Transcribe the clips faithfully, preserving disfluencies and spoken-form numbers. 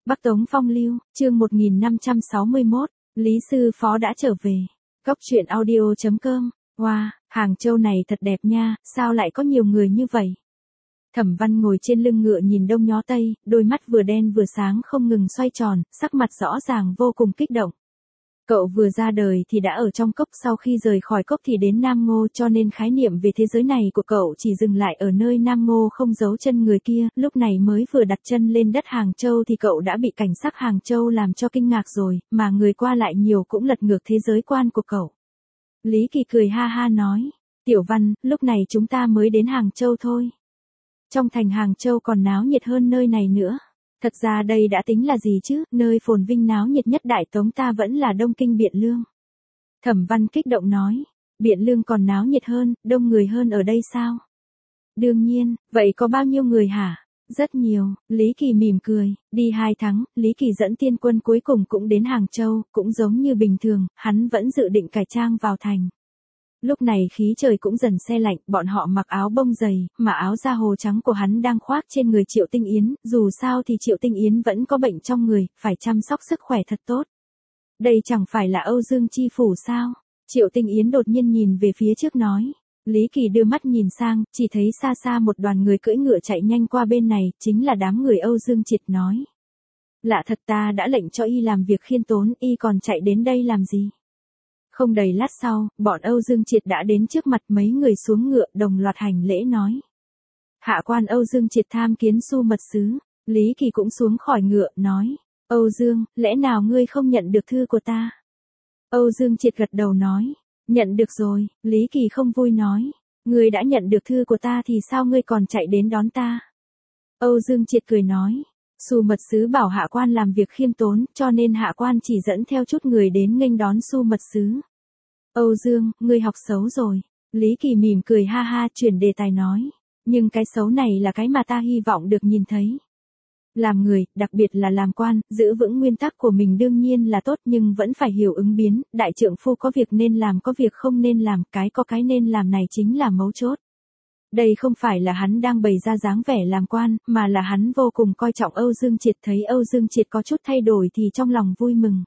Bắc Tống Phong Lưu, chương một nghìn năm trăm sáu mươi mốt, Lý Sư Phó đã trở về. Cốc truyện audio chấm com, wow, Hàng Châu này thật đẹp nha, sao lại có nhiều người như vậy? Thẩm Văn ngồi trên lưng ngựa nhìn đông nhó tây, đôi mắt vừa đen vừa sáng không ngừng xoay tròn, sắc mặt rõ ràng vô cùng kích động. Cậu vừa ra đời thì đã ở trong cốc, sau khi rời khỏi cốc thì đến Nam Ngô, cho nên khái niệm về thế giới này của cậu chỉ dừng lại ở nơi Nam Ngô không giấu chân người kia, lúc này mới vừa đặt chân lên đất Hàng Châu thì cậu đã bị cảnh sắc Hàng Châu làm cho kinh ngạc rồi, mà người qua lại nhiều cũng lật ngược thế giới quan của cậu. Lý Kỳ cười ha ha nói, Tiểu Văn, lúc này chúng ta mới đến Hàng Châu thôi. Trong thành Hàng Châu còn náo nhiệt hơn nơi này nữa. Thật ra đây đã tính là gì chứ, nơi phồn vinh náo nhiệt nhất Đại Tống ta vẫn là Đông Kinh Biện Lương. Thẩm Văn kích động nói, Biện Lương còn náo nhiệt hơn, đông người hơn ở đây sao? Đương nhiên, vậy có bao nhiêu người hả? Rất nhiều, Lý Kỳ mỉm cười, đi hai tháng, Lý Kỳ dẫn tiên quân cuối cùng cũng đến Hàng Châu, cũng giống như bình thường, hắn vẫn dự định cải trang vào thành. Lúc này khí trời cũng dần se lạnh, bọn họ mặc áo bông dày, mà áo da hồ trắng của hắn đang khoác trên người Triệu Tinh Yến, dù sao thì Triệu Tinh Yến vẫn có bệnh trong người, phải chăm sóc sức khỏe thật tốt. Đây chẳng phải là Âu Dương Chi Phủ sao? Triệu Tinh Yến đột nhiên nhìn về phía trước nói. Lý Kỳ đưa mắt nhìn sang, chỉ thấy xa xa một đoàn người cưỡi ngựa chạy nhanh qua bên này, chính là đám người Âu Dương Triệt nói. Lạ thật, ta đã lệnh cho y làm việc khiêm tốn, y còn chạy đến đây làm gì? Không đầy lát sau, bọn Âu Dương Triệt đã đến trước mặt, mấy người xuống ngựa đồng loạt hành lễ nói. Hạ quan Âu Dương Triệt tham kiến Su Mật Sứ. Lý Kỳ cũng xuống khỏi ngựa, nói. Âu Dương, lẽ nào ngươi không nhận được thư của ta? Âu Dương Triệt gật đầu nói. Nhận được rồi, Lý Kỳ không vui nói. Ngươi đã nhận được thư của ta thì sao ngươi còn chạy đến đón ta? Âu Dương Triệt cười nói. Su Mật Sứ bảo hạ quan làm việc khiêm tốn, cho nên hạ quan chỉ dẫn theo chút người đến nghênh đón Su Mật Sứ. Âu Dương, ngươi học xấu rồi. Lý Kỳ mỉm cười ha ha, chuyển đề tài nói. Nhưng cái xấu này là cái mà ta hy vọng được nhìn thấy. Làm người, đặc biệt là làm quan, giữ vững nguyên tắc của mình đương nhiên là tốt, nhưng vẫn phải hiểu ứng biến, đại trượng phu có việc nên làm, có việc không nên làm, cái có cái nên làm này chính là mấu chốt. Đây không phải là hắn đang bày ra dáng vẻ làm quan, mà là hắn vô cùng coi trọng Âu Dương Triệt, thấy Âu Dương Triệt có chút thay đổi thì trong lòng vui mừng.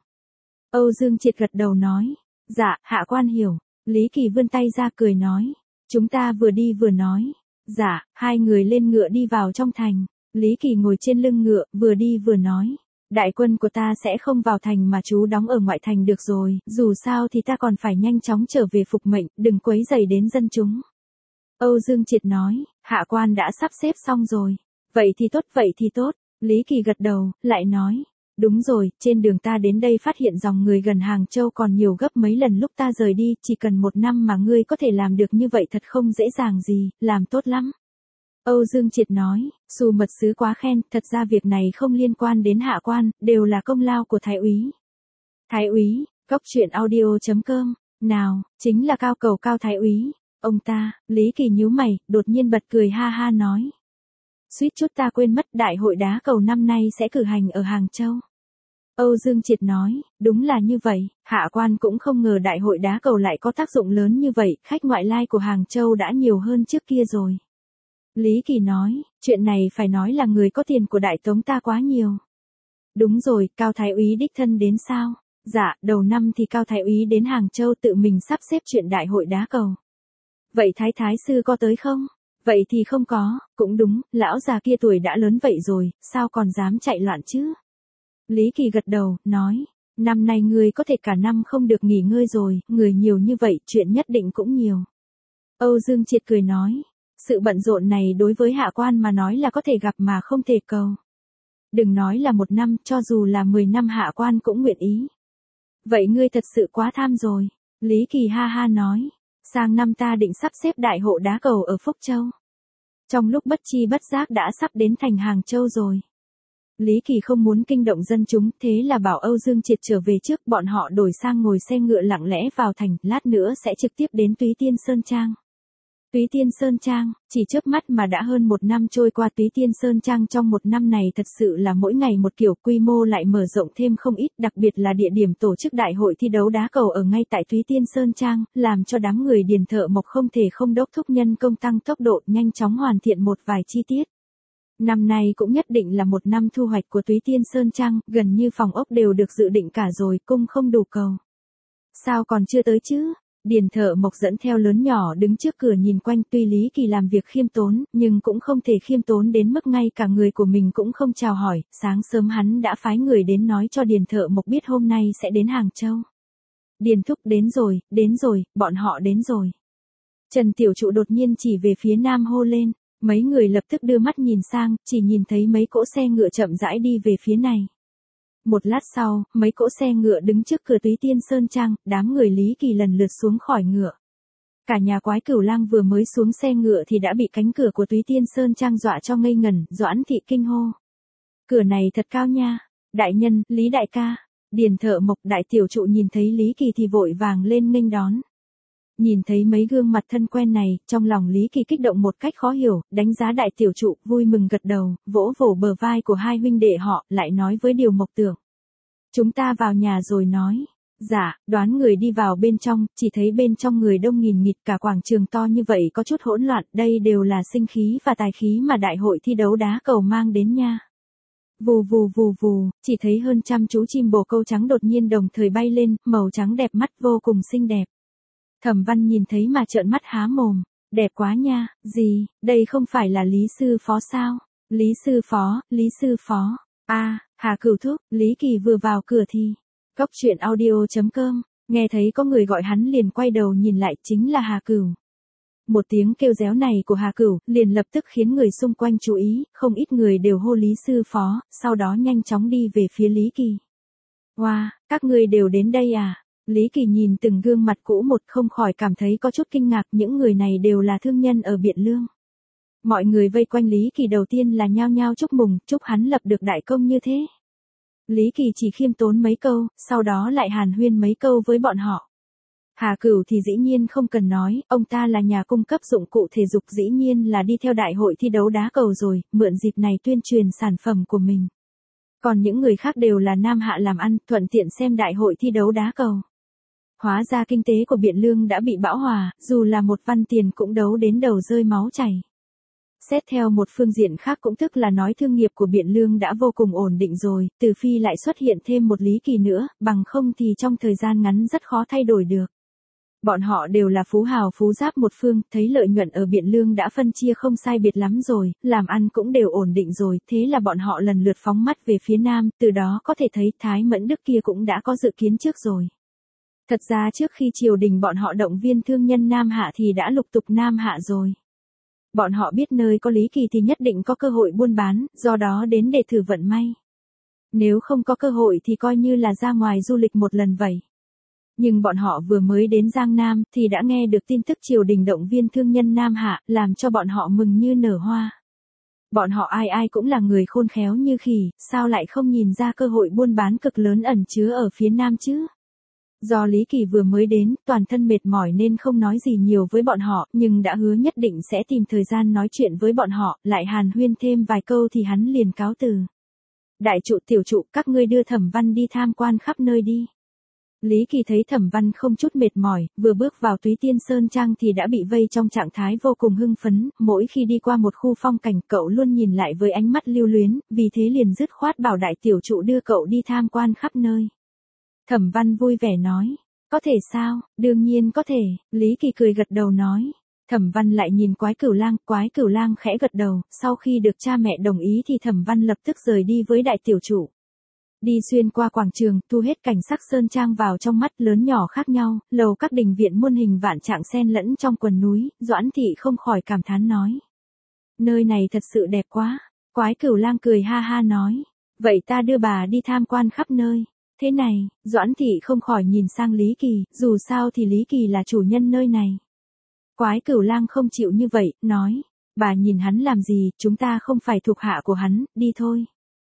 Âu Dương Triệt gật đầu nói, dạ, hạ quan hiểu. Lý Kỳ vươn tay ra cười nói, chúng ta vừa đi vừa nói. Dạ, hai người lên ngựa đi vào trong thành. Lý Kỳ ngồi trên lưng ngựa, vừa đi vừa nói, đại quân của ta sẽ không vào thành mà trú đóng ở ngoại thành được rồi, dù sao thì ta còn phải nhanh chóng trở về phục mệnh, đừng quấy rầy đến dân chúng. Âu Dương Triệt nói, hạ quan đã sắp xếp xong rồi. Vậy thì tốt, vậy thì tốt. Lý Kỳ gật đầu, lại nói, đúng rồi, trên đường ta đến đây phát hiện dòng người gần Hàng Châu còn nhiều gấp mấy lần lúc ta rời đi, chỉ cần một năm mà ngươi có thể làm được như vậy thật không dễ dàng gì, làm tốt lắm. Âu Dương Triệt nói, Su Mật Sứ quá khen, thật ra việc này không liên quan đến hạ quan, đều là công lao của Thái úy. Thái úy, cốc truyện audio chấm com, nào, chính là cao cầu Cao Thái úy. Ông ta, Lý Kỳ nhíu mày, đột nhiên bật cười ha ha nói. Suýt chút ta quên mất, đại hội đá cầu năm nay sẽ cử hành ở Hàng Châu. Âu Dương Triệt nói, đúng là như vậy, hạ quan cũng không ngờ đại hội đá cầu lại có tác dụng lớn như vậy, khách ngoại lai của Hàng Châu đã nhiều hơn trước kia rồi. Lý Kỳ nói, chuyện này phải nói là người có tiền của Đại Tống ta quá nhiều. Đúng rồi, Cao Thái úy đích thân đến sao? Dạ, đầu năm thì Cao Thái úy đến Hàng Châu tự mình sắp xếp chuyện đại hội đá cầu. Vậy Thái Thái Sư có tới không? Vậy thì không có, cũng đúng, lão già kia tuổi đã lớn vậy rồi, sao còn dám chạy loạn chứ? Lý Kỳ gật đầu, nói, năm nay ngươi có thể cả năm không được nghỉ ngơi rồi, người nhiều như vậy, chuyện nhất định cũng nhiều. Âu Dương Triệt cười nói, sự bận rộn này đối với hạ quan mà nói là có thể gặp mà không thể cầu. Đừng nói là một năm, cho dù là mười năm hạ quan cũng nguyện ý. Vậy ngươi thật sự quá tham rồi. Lý Kỳ ha ha nói. Sang năm ta định sắp xếp đại hội đá cầu ở Phúc Châu. Trong lúc bất chi bất giác đã sắp đến thành Hàng Châu rồi. Lý Kỳ không muốn kinh động dân chúng, thế là bảo Âu Dương Triệt trở về trước, bọn họ đổi sang ngồi xe ngựa lặng lẽ vào thành, lát nữa sẽ trực tiếp đến Túy Tiên Sơn Trang. Túy Tiên Sơn Trang, chỉ chớp mắt mà đã hơn một năm trôi qua. Túy Tiên Sơn Trang trong một năm này thật sự là mỗi ngày một kiểu, quy mô lại mở rộng thêm không ít, đặc biệt là địa điểm tổ chức đại hội thi đấu đá cầu ở ngay tại Túy Tiên Sơn Trang, làm cho đám người điền thợ mộc không thể không đốc thúc nhân công tăng tốc độ, nhanh chóng hoàn thiện một vài chi tiết. Năm nay cũng nhất định là một năm thu hoạch của Túy Tiên Sơn Trang, gần như phòng ốc đều được dự định cả rồi, cung không đủ cầu. Sao còn chưa tới chứ? Điền Thợ Mộc dẫn theo lớn nhỏ đứng trước cửa nhìn quanh, tuy Lý Kỳ làm việc khiêm tốn, nhưng cũng không thể khiêm tốn đến mức ngay cả người của mình cũng không chào hỏi, sáng sớm hắn đã phái người đến nói cho Điền Thợ Mộc biết hôm nay sẽ đến Hàng Châu. Điền thúc đến rồi, đến rồi, bọn họ đến rồi. Trần Tiểu Trụ đột nhiên chỉ về phía nam hô lên, mấy người lập tức đưa mắt nhìn sang, chỉ nhìn thấy mấy cỗ xe ngựa chậm rãi đi về phía này. Một lát sau, mấy cỗ xe ngựa đứng trước cửa Túy Tiên Sơn Trang, đám người Lý Kỳ lần lượt xuống khỏi ngựa. Cả nhà Quái Cửu Lang vừa mới xuống xe ngựa thì đã bị cánh cửa của Túy Tiên Sơn Trang dọa cho ngây ngẩn, Doãn Thị kinh hô. Cửa này thật cao nha, đại nhân, Lý đại ca. Điền Thợ Mộc Đại Tiểu Trụ nhìn thấy Lý Kỳ thì vội vàng lên nghênh đón. Nhìn thấy mấy gương mặt thân quen này, trong lòng Lý Kỳ kích động một cách khó hiểu, đánh giá Đại Tiểu Trụ, vui mừng gật đầu, vỗ vỗ bờ vai của hai huynh đệ họ, lại nói với Điều Mộc Tưởng. Chúng ta vào nhà rồi nói. Dạ, đoán người đi vào bên trong, chỉ thấy bên trong người đông nghìn nghịt, cả quảng trường to như vậy có chút hỗn loạn, đây đều là sinh khí và tài khí mà đại hội thi đấu đá cầu mang đến nha. Vù vù vù vù, chỉ thấy hơn trăm chú chim bồ câu trắng đột nhiên đồng thời bay lên, màu trắng đẹp mắt vô cùng xinh đẹp. Thẩm Văn nhìn thấy mà trợn mắt há mồm, đẹp quá nha, gì, đây không phải là Lý Sư Phó sao? Lý Sư Phó, Lý Sư Phó, a à, Hà Cửu thúc, Lý Kỳ vừa vào cửa thì, cốc truyện audio chấm com, nghe thấy có người gọi hắn liền quay đầu nhìn lại, chính là Hà Cửu. Một tiếng kêu réo này của Hà Cửu, liền lập tức khiến người xung quanh chú ý, không ít người đều hô Lý Sư Phó, sau đó nhanh chóng đi về phía Lý Kỳ. Wow, các ngươi đều đến đây à? Lý Kỳ nhìn từng gương mặt cũ một không khỏi cảm thấy có chút kinh ngạc, những người này đều là thương nhân ở Biện Lương. Mọi người vây quanh Lý Kỳ đầu tiên là nhao nhao chúc mừng, chúc hắn lập được đại công như thế. Lý Kỳ chỉ khiêm tốn mấy câu, sau đó lại hàn huyên mấy câu với bọn họ. Hà Cửu thì dĩ nhiên không cần nói, ông ta là nhà cung cấp dụng cụ thể dục, dĩ nhiên là đi theo đại hội thi đấu đá cầu rồi, mượn dịp này tuyên truyền sản phẩm của mình. Còn những người khác đều là nam hạ làm ăn, thuận tiện xem đại hội thi đấu đá cầu. Hóa ra kinh tế của Biện Lương đã bị bão hòa, dù là một văn tiền cũng đấu đến đầu rơi máu chảy. Xét theo một phương diện khác cũng tức là nói thương nghiệp của Biện Lương đã vô cùng ổn định rồi, trừ phi lại xuất hiện thêm một Lý Kỳ nữa, bằng không thì trong thời gian ngắn rất khó thay đổi được. Bọn họ đều là phú hào phú giáp một phương, thấy lợi nhuận ở Biện Lương đã phân chia không sai biệt lắm rồi, làm ăn cũng đều ổn định rồi, thế là bọn họ lần lượt phóng mắt về phía Nam, từ đó có thể thấy Thái Mẫn Đức kia cũng đã có dự kiến trước rồi. Thật ra trước khi triều đình bọn họ động viên thương nhân Nam Hạ thì đã lục tục Nam Hạ rồi. Bọn họ biết nơi có Lý Kỳ thì nhất định có cơ hội buôn bán, do đó đến để thử vận may. Nếu không có cơ hội thì coi như là ra ngoài du lịch một lần vậy. Nhưng bọn họ vừa mới đến Giang Nam thì đã nghe được tin tức triều đình động viên thương nhân Nam Hạ, làm cho bọn họ mừng như nở hoa. Bọn họ ai ai cũng là người khôn khéo như khỉ, sao lại không nhìn ra cơ hội buôn bán cực lớn ẩn chứa ở phía Nam chứ? Do Lý Kỳ vừa mới đến, toàn thân mệt mỏi nên không nói gì nhiều với bọn họ, nhưng đã hứa nhất định sẽ tìm thời gian nói chuyện với bọn họ, lại hàn huyên thêm vài câu thì hắn liền cáo từ. Đại trụ tiểu trụ, các ngươi đưa Thẩm Văn đi tham quan khắp nơi đi. Lý Kỳ thấy Thẩm Văn không chút mệt mỏi, vừa bước vào Túy Tiên Sơn Trang thì đã bị vây trong trạng thái vô cùng hưng phấn, mỗi khi đi qua một khu phong cảnh cậu luôn nhìn lại với ánh mắt lưu luyến, vì thế liền dứt khoát bảo đại tiểu trụ đưa cậu đi tham quan khắp nơi. Thẩm Văn vui vẻ nói, có thể sao, đương nhiên có thể, Lý Kỳ cười gật đầu nói. Thẩm Văn lại nhìn Quái Cửu Lang, Quái Cửu Lang khẽ gật đầu, sau khi được cha mẹ đồng ý thì Thẩm Văn lập tức rời đi với đại tiểu trụ. Đi xuyên qua quảng trường, thu hết cảnh sắc sơn trang vào trong mắt, lớn nhỏ khác nhau, lầu các đình viện muôn hình vạn trạng xen lẫn trong quần núi, Doãn Thị không khỏi cảm thán nói. Nơi này thật sự đẹp quá, Quái Cửu Lang cười ha ha nói, vậy ta đưa bà đi tham quan khắp nơi. Thế này, Doãn Thị không khỏi nhìn sang Lý Kỳ, dù sao thì Lý Kỳ là chủ nhân nơi này. Quái Cửu Lang không chịu như vậy, nói, bà nhìn hắn làm gì, chúng ta không phải thuộc hạ của hắn, đi thôi.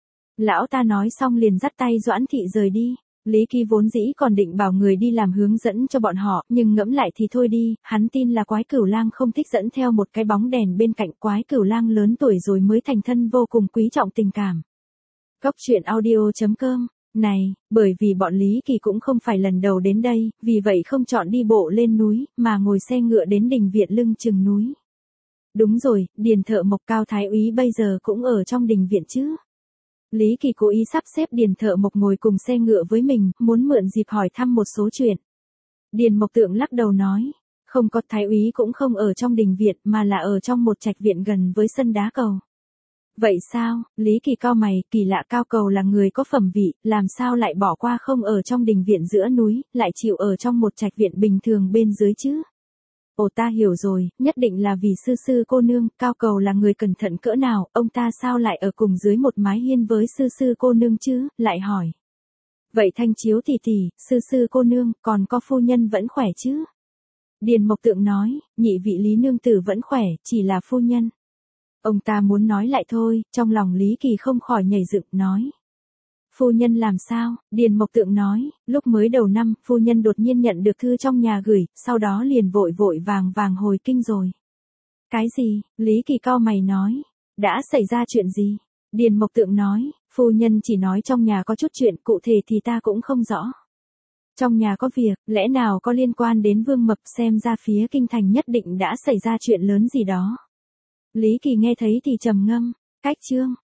Lão ta nói xong liền dắt tay Doãn Thị rời đi. Lý Kỳ vốn dĩ còn định bảo người đi làm hướng dẫn cho bọn họ, nhưng ngẫm lại thì thôi đi, hắn tin là Quái Cửu Lang không thích dẫn theo một cái bóng đèn bên cạnh. Quái Cửu Lang lớn tuổi rồi mới thành thân vô cùng quý trọng tình cảm. Cốc truyện audio chấm com. Này, bởi vì bọn Lý Kỳ cũng không phải lần đầu đến đây, vì vậy không chọn đi bộ lên núi, mà ngồi xe ngựa đến đình viện lưng chừng núi. Đúng rồi, Điền Thợ Mộc Cao Thái úy bây giờ cũng ở trong đình viện chứ. Lý Kỳ cố ý sắp xếp Điền Thợ Mộc ngồi cùng xe ngựa với mình, muốn mượn dịp hỏi thăm một số chuyện. Điền Mộc Tượng lắc đầu nói, không có, Thái úy cũng không ở trong đình viện mà là ở trong một trạch viện gần với sân đá cầu. Vậy sao? Lý Kỳ cau mày, kỳ lạ, Cao Cầu là người có phẩm vị, làm sao lại bỏ qua không ở trong đình viện giữa núi, lại chịu ở trong một trạch viện bình thường bên dưới chứ? Ồ, ta hiểu rồi, nhất định là vì sư sư cô nương, Cao Cầu là người cẩn thận cỡ nào, ông ta sao lại ở cùng dưới một mái hiên với sư sư cô nương chứ, lại hỏi. Vậy Thanh Chiếu tỷ tỷ, sư sư cô nương, còn có phu nhân vẫn khỏe chứ? Điền Mộc Tượng nói, nhị vị Lý nương tử vẫn khỏe, chỉ là phu nhân. Ông ta muốn nói lại thôi, trong lòng Lý Kỳ không khỏi nhảy dựng, nói. Phu nhân làm sao? Điền Mộc Tượng nói, lúc mới đầu năm, phu nhân đột nhiên nhận được thư trong nhà gửi, sau đó liền vội vội vàng vàng hồi kinh rồi. Cái gì? Lý Kỳ cau mày nói. Đã xảy ra chuyện gì? Điền Mộc Tượng nói, phu nhân chỉ nói trong nhà có chút chuyện, cụ thể thì ta cũng không rõ. Trong nhà có việc, lẽ nào có liên quan đến Vương Mập, xem ra phía kinh thành nhất định đã xảy ra chuyện lớn gì đó. Lý Kỳ nghe thấy thì trầm ngâm, cách chương.